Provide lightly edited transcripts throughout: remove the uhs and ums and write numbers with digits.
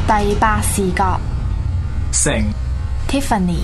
第八視角， 成 Tiffany。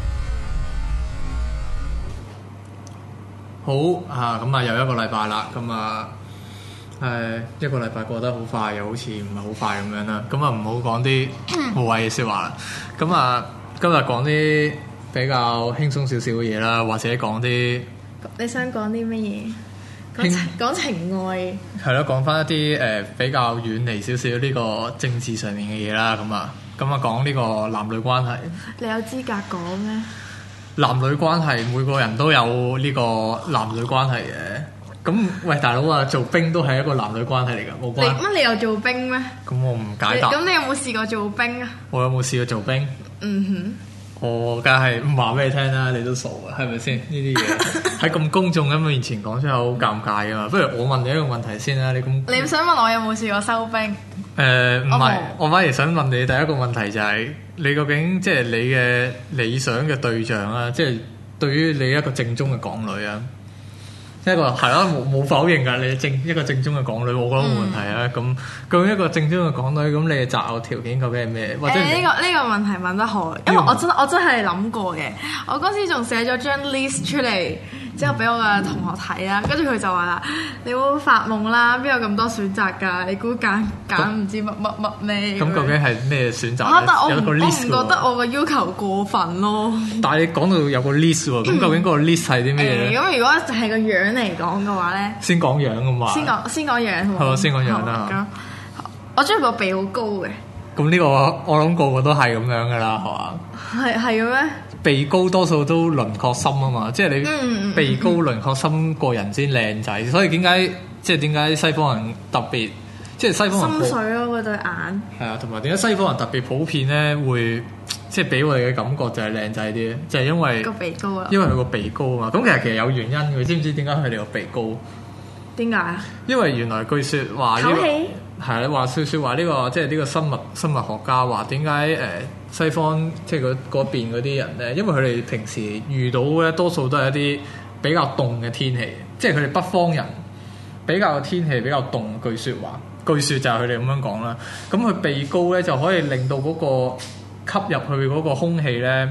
好啊，咁啊又一個禮拜啦，咁啊一個禮拜過得好快，又好似唔係好快咁樣啦。咁啊唔好講啲無謂嘅説話啦。咁啊今日講啲比較輕鬆少少嘅嘢啦，或者講啲你想講啲乜嘢？講情愛係咯，講翻一啲比較遠離少少呢個政治上面嘅嘢啦。咁啊講呢個男女關係。 你有資格講咩？ 男女關係每個人都有呢個男女關係嘅。咁喂，大佬啊，做兵都係一個男女關係嚟㗎，冇關。 你有做兵咩？ 咁我唔解答。 咁你有冇試過做兵啊？ 我有冇試過做兵？我梗係唔話俾你聽啦，你都傻嘅，係咪先？呢啲嘢喺咁公眾咁面前講出嚟好尷尬㗎嘛。不如我問你一個問題先啦，你唔想問我有冇試過收兵？ 唔係，我反而想問你第一個問題就係、你究竟即係你嘅理想嘅對象啊，即係對於你一個正宗嘅港女啊，一個係咯，冇否認㗎，你一個正宗嘅港女，我覺得冇問題啊。咁究竟一個正宗嘅港女，咁你嘅擇偶條件究竟係咩？或者呢個問題問得好，因為我真係諗過嘅。我嗰時仲寫咗張 list 出嚟，之後俾我嘅同學睇啦，跟住佢就話啦：你會發夢啦，邊有咁多選擇㗎？你估揀唔知乜咩？ 咁究竟係咩選擇？ 但我唔有個 list 覺得我個要求過分咯。 但係你講到有個 list 喎，咁究竟嗰個 list 係啲咩嘢咧？ 咁如果就係個樣嚟講嘅話咧， 先講樣㗎嘛。 先講樣好。 係先講樣啦。 我中意個鼻好高嘅。 咁呢個我諗個個都係咁樣㗎啦，係嘛？ 係嘅咩？ 鼻高多數都輪廓深啊嘛，即係你鼻高輪廓深個人先靚仔，所以點解西方人特別即係西方人深水咯嗰對眼係啊，同埋點解西方人特別普遍咧會即係俾我哋嘅感覺就係靚仔啲，就係因為個鼻高啊， 因為佢個鼻高啊嘛。咁其實有原因嘅，知唔知點解佢哋個鼻高？ 點解啊？ 因為原來據說話呢個係啦，說話呢個即係呢個生物學家話點解西方即係嗰邊嗰啲人咧，因為佢哋平時遇到咧多數都係一啲比較凍嘅天氣，即係佢哋北方人比較天氣比較凍。據說就係佢哋咁樣講啦。咁佢鼻高咧就可以令到嗰個吸入去嗰個空氣咧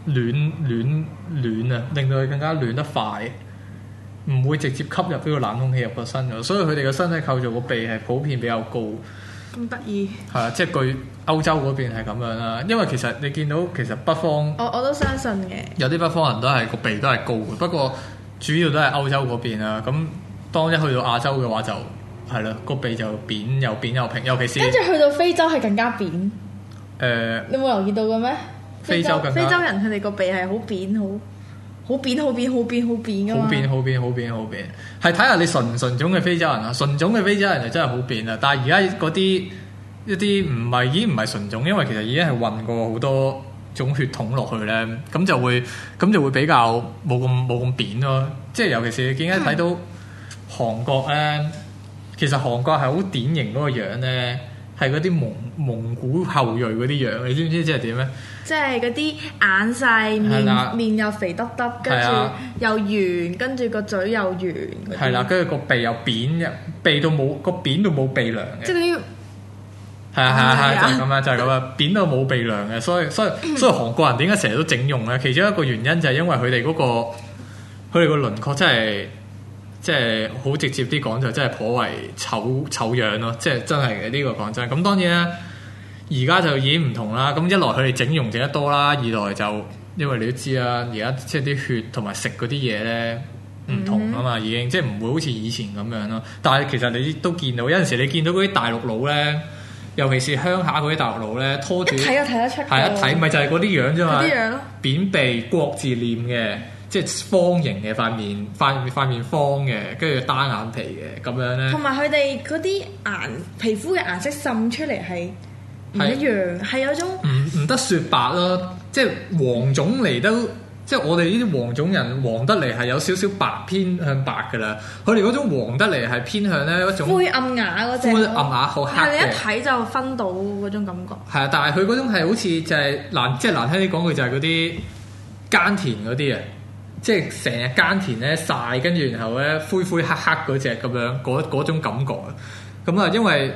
暖啊，令到佢更加暖得快。唔會直接吸入呢個冷空氣入個身嘅，所以佢哋嘅身體構造個鼻係普遍比較高。 咁得意係啊，即係據歐洲嗰邊係咁樣啦。因為其實你見到其實北方， 我都相信嘅。有啲北方人都係個鼻都係高嘅，不過主要都係歐洲嗰邊啦。咁當一去到亞洲嘅話就係啦，個鼻就扁又扁又平，尤其是跟住去到非洲係更加扁。你冇留意到嘅咩？ 非洲人佢哋個鼻係好扁好扁㗎嘛！ 好扁，係睇下你純唔純種嘅非洲人啊！純種嘅非洲人就真係好扁啊！但係而家嗰啲一啲已經唔係純種，因為其實已經係混過好多種血統落去咧，咁就會比較冇咁扁咯。即係尤其是你點解睇到韓國咧，其實韓國係好典型嗰個樣咧，係嗰啲蒙古後裔嗰啲樣，你知唔知即係點咧？ 即係嗰啲眼細，面又肥得得，跟住又圓，跟住個嘴又圓。係啦， 跟住個鼻又扁，鼻到冇個扁到冇鼻梁嘅。 即係嗰啲係就係咁樣，就係咁啊！扁到冇鼻梁嘅，所以韓國人點解成日都整容咧？其中一個原因就係因為佢哋嗰個輪廓真係即係好直接啲講就真係頗為醜樣咯，即係真係嘅呢個講真。咁當然啦。而家就已經唔同啦，咁一來佢哋整容整得多啦，二來就因為你都知啦，而家即係啲血同埋食嗰啲嘢咧唔同啊嘛，已經即係唔會好似以前咁樣咯。但係其實你都見到有陣時你見到嗰啲大陸佬咧，尤其是鄉下嗰啲大陸佬咧，拖住睇就睇得出， 係一睇咪就係嗰啲樣啫嘛， 啲樣咯， 扁鼻國字臉嘅，即係方形嘅塊面方嘅，跟住單眼皮嘅咁樣咧， 同埋佢哋嗰啲皮膚嘅顏色滲出嚟係唔一樣，係有種唔得雪白咯，即係黃種嚟都，即係我哋呢啲黃種人黃得嚟係有少少白偏向白㗎啦，佢哋嗰種黃得嚟係偏向咧一種灰暗啞嗰隻， 灰暗啞好黑嘅， 係你一睇就分到嗰種感覺。係啊，但係佢嗰種係好似就係即係難聽啲講句就係嗰啲耕田嗰啲啊，即係成日耕田咧曬，跟住然後咧灰黑黑嗰隻咁樣嗰種感覺啊，咁啊因為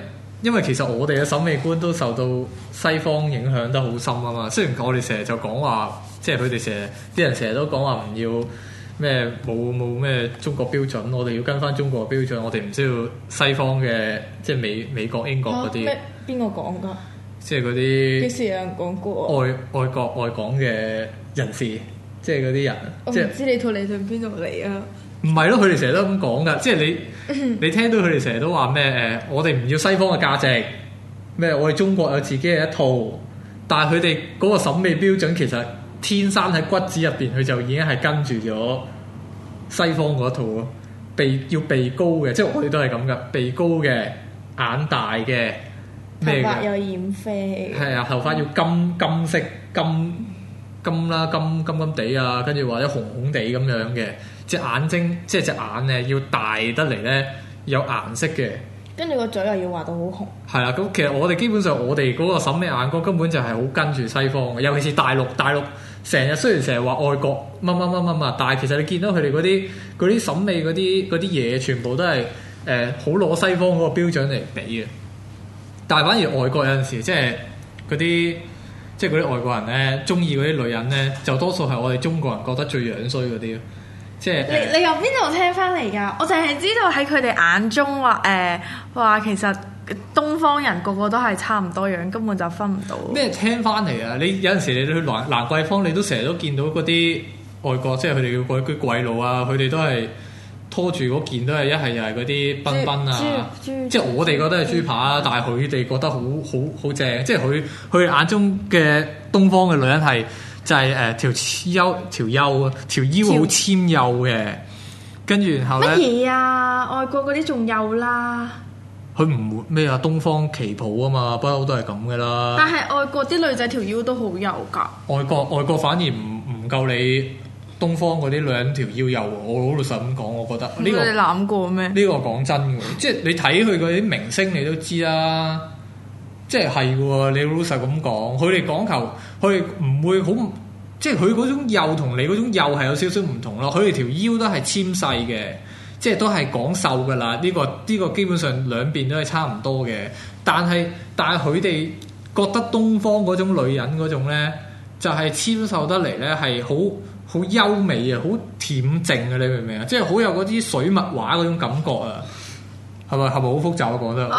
因為其實我哋嘅審美觀都受到西方影響得好深啊嘛。雖然我哋成日就講話，即係佢哋成日啲人成日都講話唔要咩冇咩中國標準，我哋要跟翻中國標準，我哋唔需要西方嘅即係美國英國嗰啲。 邊個講㗎？ 即係嗰啲幾時有人講過？ 外國外港嘅人士，即係嗰啲人。 我唔知你套嚟從邊度嚟啊？ 唔係咯，佢哋成日都咁講噶，即係你聽到佢哋成日都話咩我哋唔要西方嘅價值，咩我哋中國有自己嘅一套，但係佢哋嗰個審美標準其實天生喺骨子入邊，佢就已經係跟住咗西方嗰套咯。要鼻高嘅，即係我哋都係咁噶，鼻高嘅，眼大嘅，咩嘅？頭髮有染啡。係啊，頭髮要金色金啦，金地啊，跟住或者紅紅地咁樣嘅，隻眼睛即係隻眼咧要大得嚟咧，有顏色嘅， 跟住個嘴又要畫到好紅。係啦，咁其實我哋基本上我哋嗰個審美眼光根本就係好跟住西方嘅，尤其是大陸成日雖然成日話外國乜，但係其實你見到佢哋嗰啲審美嗰啲嘢，全部都係好攞西方嗰個標準嚟比嘅。但係反而外國有陣時即係嗰啲外國人咧，中意嗰啲女人咧，就多數係我哋中國人覺得最樣衰嗰啲咯。即係你由邊度聽翻嚟㗎？我淨係知道喺佢哋眼中話其實東方人個個都係差唔多樣，根本就分唔到。 咩聽翻嚟啊？你有陣時你去蘭桂坊，你都成日都見到嗰啲外國，即係佢哋叫嗰啲鬼佬啊，佢哋都係拖住嗰件都係一係又係嗰啲賓賓啊，即係我哋覺得係豬扒，但係佢哋覺得好正，即係佢眼中嘅東方嘅女人係就係條腰好纖幼嘅，跟住然後咧乜嘢啊？外國嗰啲仲幼啦。 佢唔會咩啊？東方旗袍啊嘛，不嬲都係咁嘅啦。 但係外國啲女仔條腰都好幼㗎。 外國反而唔夠你東方嗰啲女人條腰幼喎。我好老實咁講，我覺得呢個你攬過咩？ 呢個講真嘅，即係你睇佢嗰啲明星，你都知啦。即係係喎，你老實咁講，佢哋講求，佢哋唔會好，即係佢嗰種幼同你嗰種幼係有少少唔同咯。佢哋條腰都係纖細嘅。即係都係講瘦㗎啦，呢個基本上兩邊都係差唔多嘅。但係佢哋覺得東方嗰種女人嗰種咧，就係纖瘦得嚟咧，係好優美啊，好恬靜啊，你明唔明啊？即係好有嗰啲水墨畫嗰種感覺啊，係咪好複雜啊？講得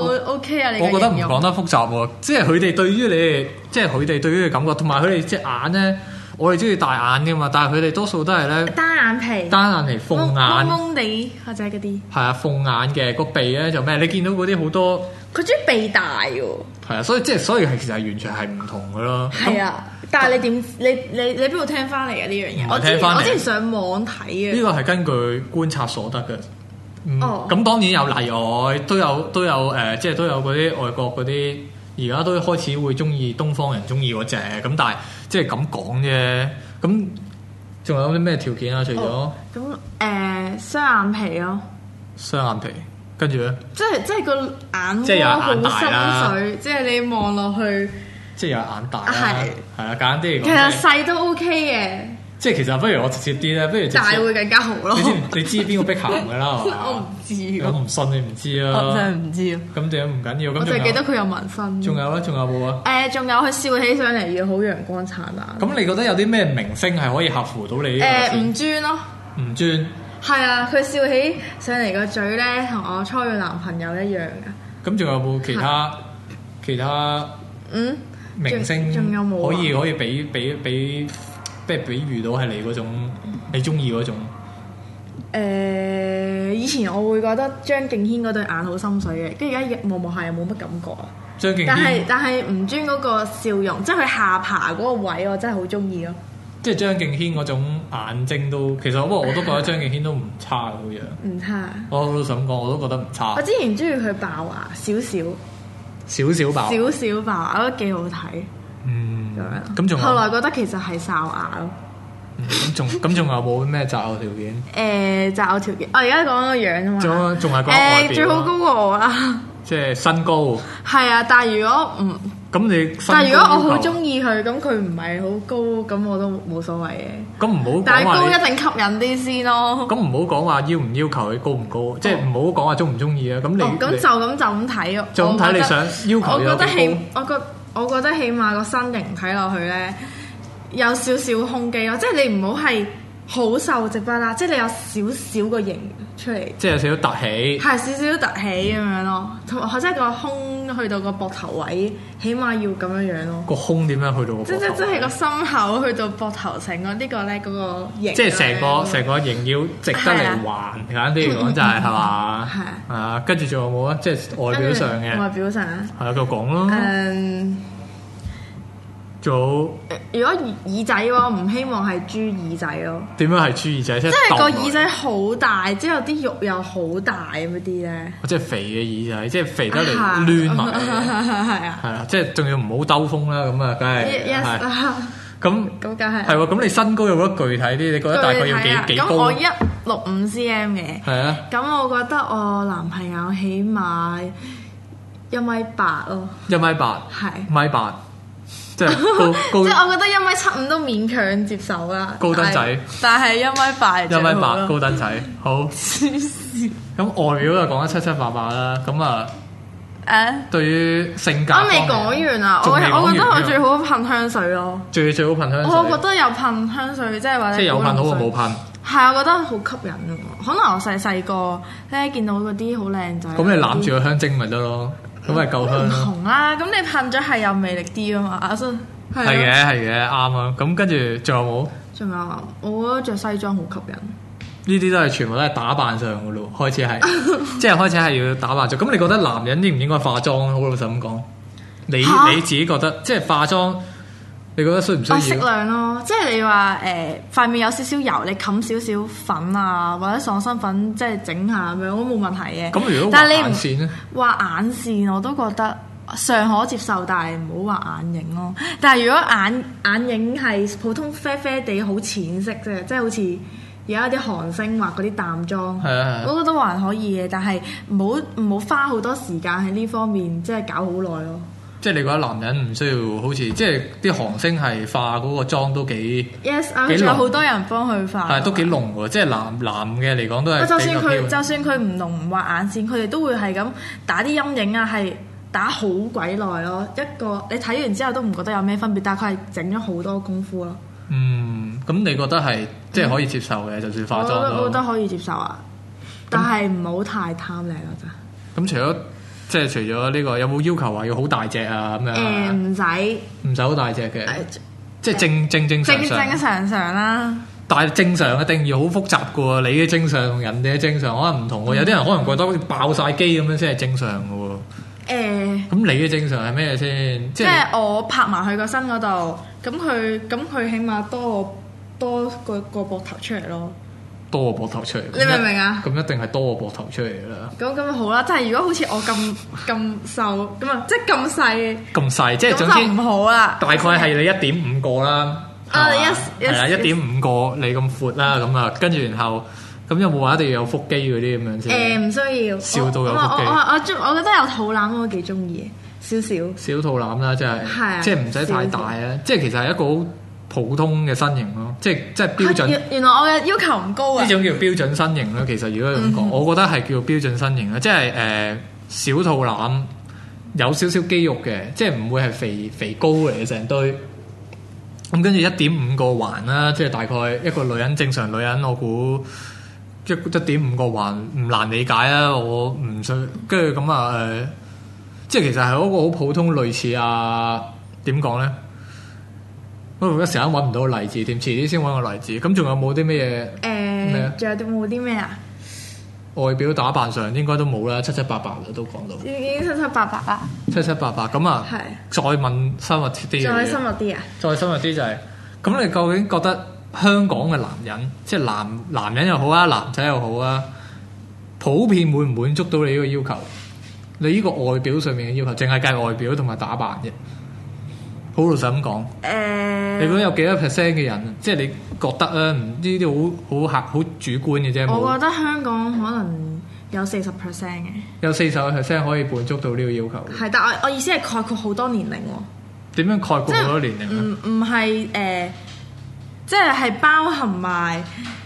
OK 啊，你我覺得唔講得複雜喎，即係佢哋對於你，即係佢哋對於嘅感覺，同埋佢哋隻眼咧。我哋中意大眼㗎嘛，但係佢哋多數都係咧單眼皮、 鳳眼、 蒙地或者嗰啲。 係啊，鳳眼嘅個鼻咧就咩？你見到嗰啲好多， 佢中意鼻大喎。 係啊，所以其實係完全係唔同嘅咯。 係啊，但係你點？你邊度聽翻嚟嘅呢樣嘢？我之前上網睇嘅。呢個係根據觀察所得嘅。咁當然有例外，都有即係都有嗰啲外國嗰啲。而家都開始會中意東方人中意嗰隻咁，但係即係咁講啫。咁仲有啲咩條件啊？除咗雙眼皮咯， 雙眼皮，跟住咧， 即係個眼即係有眼大好深邃，即係你望落去， 即係有眼大啦，係啦，簡單啲嚟講， 其實細都 OK 嘅。 即係其實不如我直接啲咧，不如大會更加好咯。 你知邊個碧咸㗎啦？ 我唔知， 我唔信你唔知啊！ 我真係唔知啊！ 咁點解唔緊要？ 我就記得佢有紋身。 仲有啊？仲有冇啊？ 仲有佢笑起上嚟要好陽光燦爛。 咁你覺得有啲咩明星係可以合乎到你？ 吳尊咯。 吳尊。係啊，佢笑起上嚟個嘴咧，同我初戀男朋友一樣㗎。 咁仲有冇其他明星？ 仲有冇可以俾？即係比喻到係你嗰種，你中意嗰種。 以前我會覺得張敬軒嗰對眼好深邃嘅，跟住而家望下又冇乜感覺啊。 張敬軒， 但係吳尊嗰個笑容，即係佢下巴嗰個位，我真係好中意咯。 即係張敬軒嗰種眼睛都，其實不過我都覺得張敬軒都唔差嗰樣。 唔差。 我老實咁講，我都覺得唔差。 我之前中意佢爆牙少少爆，少少爆牙，我覺得幾好睇。 咁仲後來覺得其實係哨牙咯。 咁仲有冇咩擇偶條件？ 擇偶條件，我而家講個樣啊嘛。 仲係講外表。 最好高過我啦。 即係身高。 係啊，但係如果咁你但係如果我好中意佢，咁佢唔係好高，咁我都冇所謂嘅。 咁唔好講話但係高一定吸引啲先咯。 咁唔好講話要唔要求佢高唔高，即係唔好講話中唔中意啊。咁你咁就咁睇咯。 就咁睇你想要求有幾高？ 我覺得起碼個身形睇落去咧有少少胸肌咯，即係你唔好係好瘦直不啦，即係你有少少個型出嚟， 即係有少少凸起， 係少少凸起咁樣咯，同埋即係個胸去到個膊頭位，起碼要咁樣樣咯。 個胸點樣去到個膊頭？ 即係個心口去到膊頭成個呢個咧嗰個型， 即係成個型要直得嚟橫，簡單啲嚟講就係嘛？係啊，跟住仲有冇啊？即係外表上嘅。 外表上係啊，就講咯。做如果耳仔嘅話，唔希望係豬耳仔咯。 點樣係豬耳仔？即係個耳仔好大，之後啲肉又好大咁嗰啲咧。 即係肥嘅耳仔，即係肥得嚟攣埋。係啊，係啊，即係仲要唔好兜風啦。咁啊，梗係咁梗係係喎。咁你身高有冇得具體啲？你覺得大概要幾高？ 咁我165cm 嘅。係啊。咁我覺得我男朋友起碼1米8咯。 1米8。係。1米8。即係高， 即係我覺得1.75米都勉強接受啦。 高登仔， 但係1.8米 1.8米高登仔，好。咁外表就講得七七八八啦。咁啊，對於性格， 我未講完啊。我覺得我最好噴香水咯。最好噴香水。我覺得有噴香水，即係或者有噴好過冇噴。 係，我覺得好吸引啊。可能我細個咧見到嗰啲好靚仔。 咁你攬住個香精咪得咯？咁咪夠香咯。 唔同啦，咁你噴咗係有魅力啲啊嘛， 係嘅，啱啊。咁跟住仲有冇？ 仲有，我覺得着西裝好吸引。 呢啲都係全部都係打扮上嘅咯，開始係，即係開始係要打扮咗。咁你覺得男人應唔應該化妝？好老實咁講，你自己覺得即係化妝，你覺得需唔需要？ 適量咯，即係你話塊面有少少油，你冚少少粉啊，或者喪身粉，即係整下咁樣，都冇問題嘅。 咁如果畫眼線咧？ 畫眼線我都覺得尚可接受，但係唔好畫眼影咯。但係如果眼影係普通啡啡地好淺色啫，即係好似而家啲韓星畫嗰啲淡妝，我覺得還可以嘅，但係唔好花好多時間喺呢方面，即係搞好耐咯。 即係你覺得男人唔需要好似即係啲韓星係化嗰個妝都幾 yes， 仲有好多人幫佢化， 係都幾濃喎。即係男嘅嚟講都係。 就算佢唔濃唔畫眼線，佢哋都會係咁打啲陰影啊，係打好鬼耐咯。一個你睇完之後都唔覺得有咩分別，但係佢係整咗好多功夫咯。 咁你覺得係即係可以接受嘅，就算化妝我覺得可以接受啊，但係唔好太貪靚咯咋。 咁除咗呢個，有冇要求話要好大隻啊咁樣？唔使好大隻嘅，即係正常啦。但係正常嘅定義好複雜嘅喎，你嘅正常同人哋嘅正常可能唔同喎。有啲人可能覺得好似爆晒機咁樣先係正常嘅喎。咁你嘅正常係咩先？ 即係我拍埋佢個身嗰度，咁佢起碼多個膊頭出嚟咯。 多個膊頭出嚟， 你明唔明啊？ 咁一定係多個膊頭出嚟啦。 咁好啦，即係如果好似我咁瘦咁啊，即係咁細， 即係總之唔好啦。 大概係你1.5個啦，係啦，1.5個你咁闊啦，咁啊，跟住然後咁有冇話一定要有腹肌嗰啲咁樣先？ 唔需要。 笑到有腹肌。 我覺得有肚腩我幾中意嘅，少肚腩啦，即係唔使太大啊，即係其實係一個好普通嘅身形咯，即係標準。原來我嘅要求唔高啊！呢種叫標準身形咯。其實如果咁講，我覺得係叫標準身形啦，即係小肚腩，有少少肌肉嘅，即係唔會係肥高嚟嘅成堆。咁跟住1.5個環啦，即係大概一個女人正常女人，我估1.5個環唔難理解啊！我唔信，跟住咁啊即係其實係一個好普通類似點講咧？我一時間揾唔到個例子，遲啲先揾個例子。咁仲有冇啲咩嘢？ 仲有冇啲咩啊？ 外表打扮上應該都冇啦，七七八八啦，都講到。 已經七七八八啦。 七七八八咁啊！係。再問深入啲嘅嘢。 再深入啲啊！ 再深入啲就係，咁你究竟覺得香港嘅男人，即係男人又好啊，男仔又好啊，普遍滿唔滿足到你呢個要求？你呢個外表上面嘅要求，淨係計外表同埋打扮啫。好老實咁講，你覺得有幾多 percent 嘅人，即係你覺得呢啲好主觀嘅啫。 我覺得香港可能有40%嘅。 有40%可以滿足到呢個要求。 係，但我意思係概括好多年齡喎。 點樣概括好多年齡咧？ 唔係即係包含埋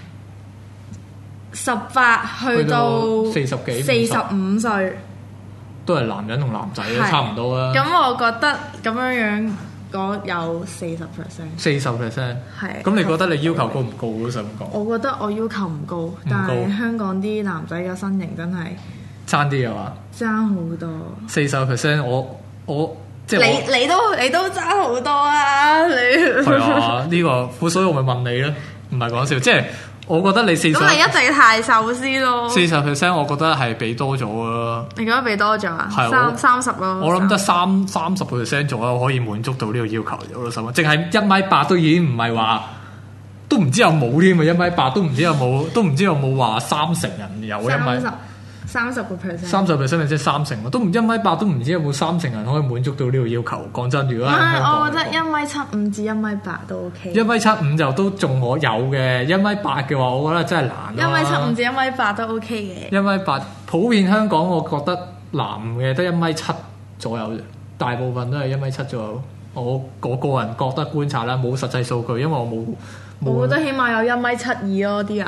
18去到 40幾 45歲， 都係男人同男仔差唔多啊。 咁我覺得咁樣講有40%。 40% 係。 咁你覺得你要求高唔高？老實咁講。 我覺得我要求唔高，但係香港啲男仔嘅身形真係爭啲嘅話， 爭好多。 40%我即係你都爭好多啊！你係啊，呢個所以我咪問你咯，唔係講笑，即係我覺得你40% 咁你一定太瘦先咯。 40%我覺得係俾多咗咯。 你覺得俾多咗啊？30咯。 我諗得30% 左右可以滿足到呢個要求嘅，老實講，淨係1.8米都已經唔係話，都唔知有冇添啊！1.8米都唔知有冇話30人有1米。 30%。 30%咪即係30咯，都唔1.8米都唔知有冇30人可以滿足到呢個要求。講真，如果喺香港， 我覺得1.75米至1.8米都 OK。 1.75米就都仲可有嘅，1.8米嘅話，我覺得真係難咯。 1.75米至1.8米都 OK 嘅。 1.8米普遍香港，我覺得男嘅得1.7米左右啫，大部分都係1.7米左右。我個人覺得觀察啦，冇實際數據，因為我冇。 我覺得起碼有1.72米咯，啲人。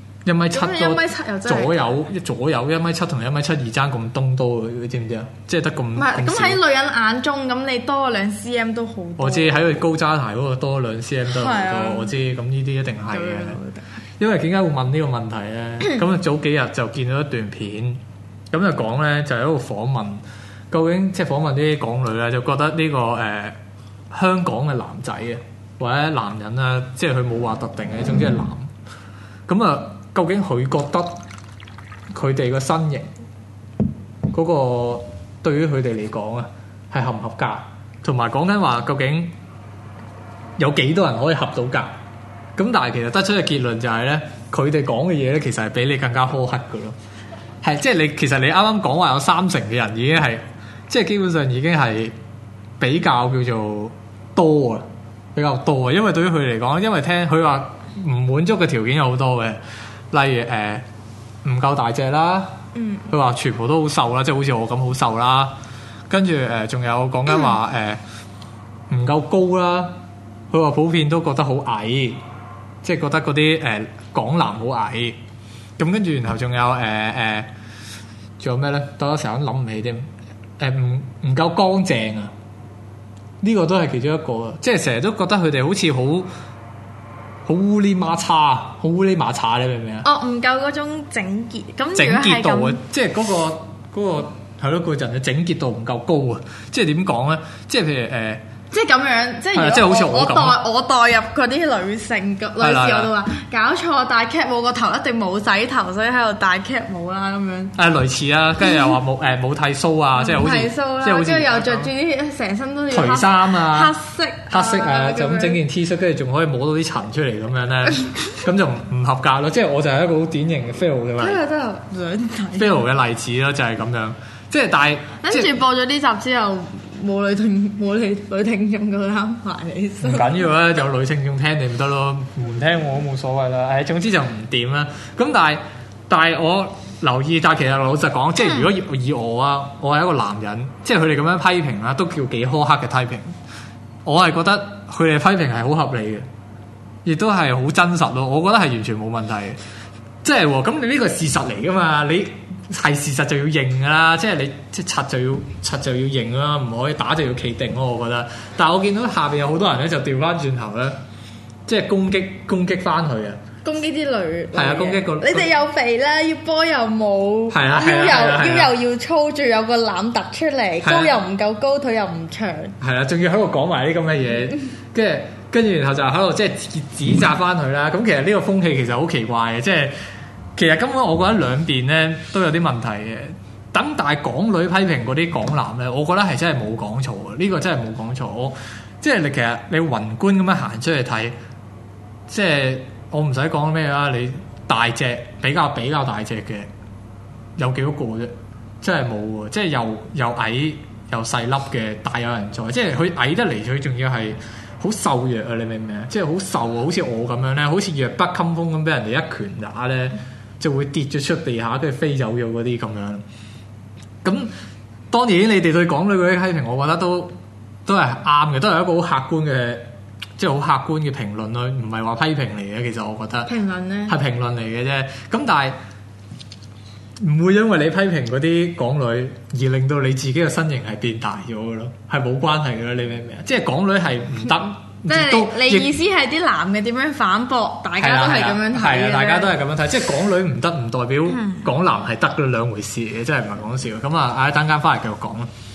1.7米左右1.7米同1.72米爭咁東多，你知唔知啊？即係得咁。唔係咁喺女人眼中，咁你多2 cm 都好多。 我知喺佢高踭鞋嗰個多2 cm 都好多，我知咁呢啲一定係嘅。因為點解會問呢個問題咧？咁早幾日就見到一段片，咁就講咧就喺度訪問，究竟即係訪問啲港女咧，就覺得呢個香港嘅男仔啊，或者男人啊，即係佢冇話特定嘅，總之係男。咁啊。究竟佢覺得佢哋個身形嗰個對於佢哋嚟講啊係合唔合格？同埋講緊話究竟有幾多人可以合到格？咁但係其實得出嘅結論就係咧，佢哋講嘅嘢咧，其實係比你更加苛刻嘅咯。係即係你其實你啱啱講話有30%嘅人已經係即係基本上已經係比較叫做多啊，比較多啊。因為對於佢嚟講，因為聽佢話唔滿足嘅條件有好多嘅。例如唔夠大隻啦，佢話全部都好瘦啦，即係好似我咁好瘦啦。跟住仲有講緊話唔夠高啦，佢話普遍都覺得好矮，即係覺得嗰啲港男好矮。咁跟住然後仲有仲有咩咧？到咗成日諗唔起添。唔夠乾淨啊！呢個都係其中一個，即係成日都覺得佢哋好似好烏哩馬叉，好烏哩馬叉，你明唔明啊？ 哦，唔夠嗰種整潔，咁整潔度啊，即係嗰個係咯，個人嘅整潔度唔夠高啊！即係點講咧？即係譬如即係咁樣，即係即係好似我代入嗰啲女性嘅女士，我都話搞錯，戴 cap 帽個頭一定冇洗頭，所以喺度戴 cap 帽啦咁樣。類似啦，跟住又話冇剃鬚啊，即係好似剃鬚啦，跟住又着住啲成身都要除衫啊，黑色啊，就咁整件 T 恤，跟住仲可以摸到啲塵出嚟咁樣咧，咁就唔合格咯。即係我就係一個好典型嘅 fail 嘅例子。真係想睇 fail 嘅例子咯，就係咁樣。即係但係跟住播咗呢集之後。冇女聽眾咁啱埋你， 唔緊要啦，有女聽眾聽你唔得咯，唔聽我都冇所謂啦。總之就唔掂啦。咁但係我留意，但係其實老實講，即係如果以我啊，我係一個男人，即係佢哋咁樣批評啦，都叫幾苛刻嘅批評。我係覺得佢哋批評係好合理嘅，亦都係好真實咯。我覺得係完全冇問題嘅。即係咁，你呢個係事實嚟噶嘛？你係事實就要認噶啦，即係你即係柒就要認啦，唔可以打就要企定咯。我覺得，但係我見到下邊有好多人咧，就調翻轉頭咧，即係攻擊翻佢啊！ 攻擊啲女係啊，攻擊個你哋又肥啦，要波又冇，腰又要粗，仲有個攬突出嚟，高又唔夠高，腿又唔長。係啊，仲要喺度講埋啲咁嘅嘢，跟住然後就喺度即係指責翻佢啦。咁其實呢個風氣其實好奇怪嘅，即係。其實根本我覺得兩邊咧都有啲問題嘅。但係港女批評嗰啲港男咧，我覺得係真係冇講錯嘅。呢個真係冇講錯。即係你其實你宏觀咁樣行出去睇，即係我唔使講咩啦。你大隻比較大隻嘅有幾多個啫？真係冇喎。即係又矮又細粒嘅大有人在。即係佢矮得嚟，佢仲要係好瘦弱啊！你明唔明啊？即係好瘦啊，好似我咁樣咧，好似弱不禁風咁，俾人哋一拳打咧。 就會跌咗出地下，跟住飛走咗嗰啲咁樣。咁當然你哋對港女嗰啲批評，我覺得都係啱嘅，都係一個好客觀嘅，即係好客觀嘅評論咯，唔係話批評嚟嘅。其實我覺得評論咧係評論嚟嘅啫。咁但係唔會因為你批評嗰啲港女而令到你自己嘅身形係變大咗嘅咯，係冇關係嘅咯。你明唔明啊？即係港女係唔得。 即係你意思係啲男嘅點樣反駁，大家都係咁樣睇嘅。 係啊，大家都係咁樣睇，即係港女唔得，唔代表港男係得嘅兩回事嘅，真係唔係講笑。咁啊，等間翻嚟繼續講啦。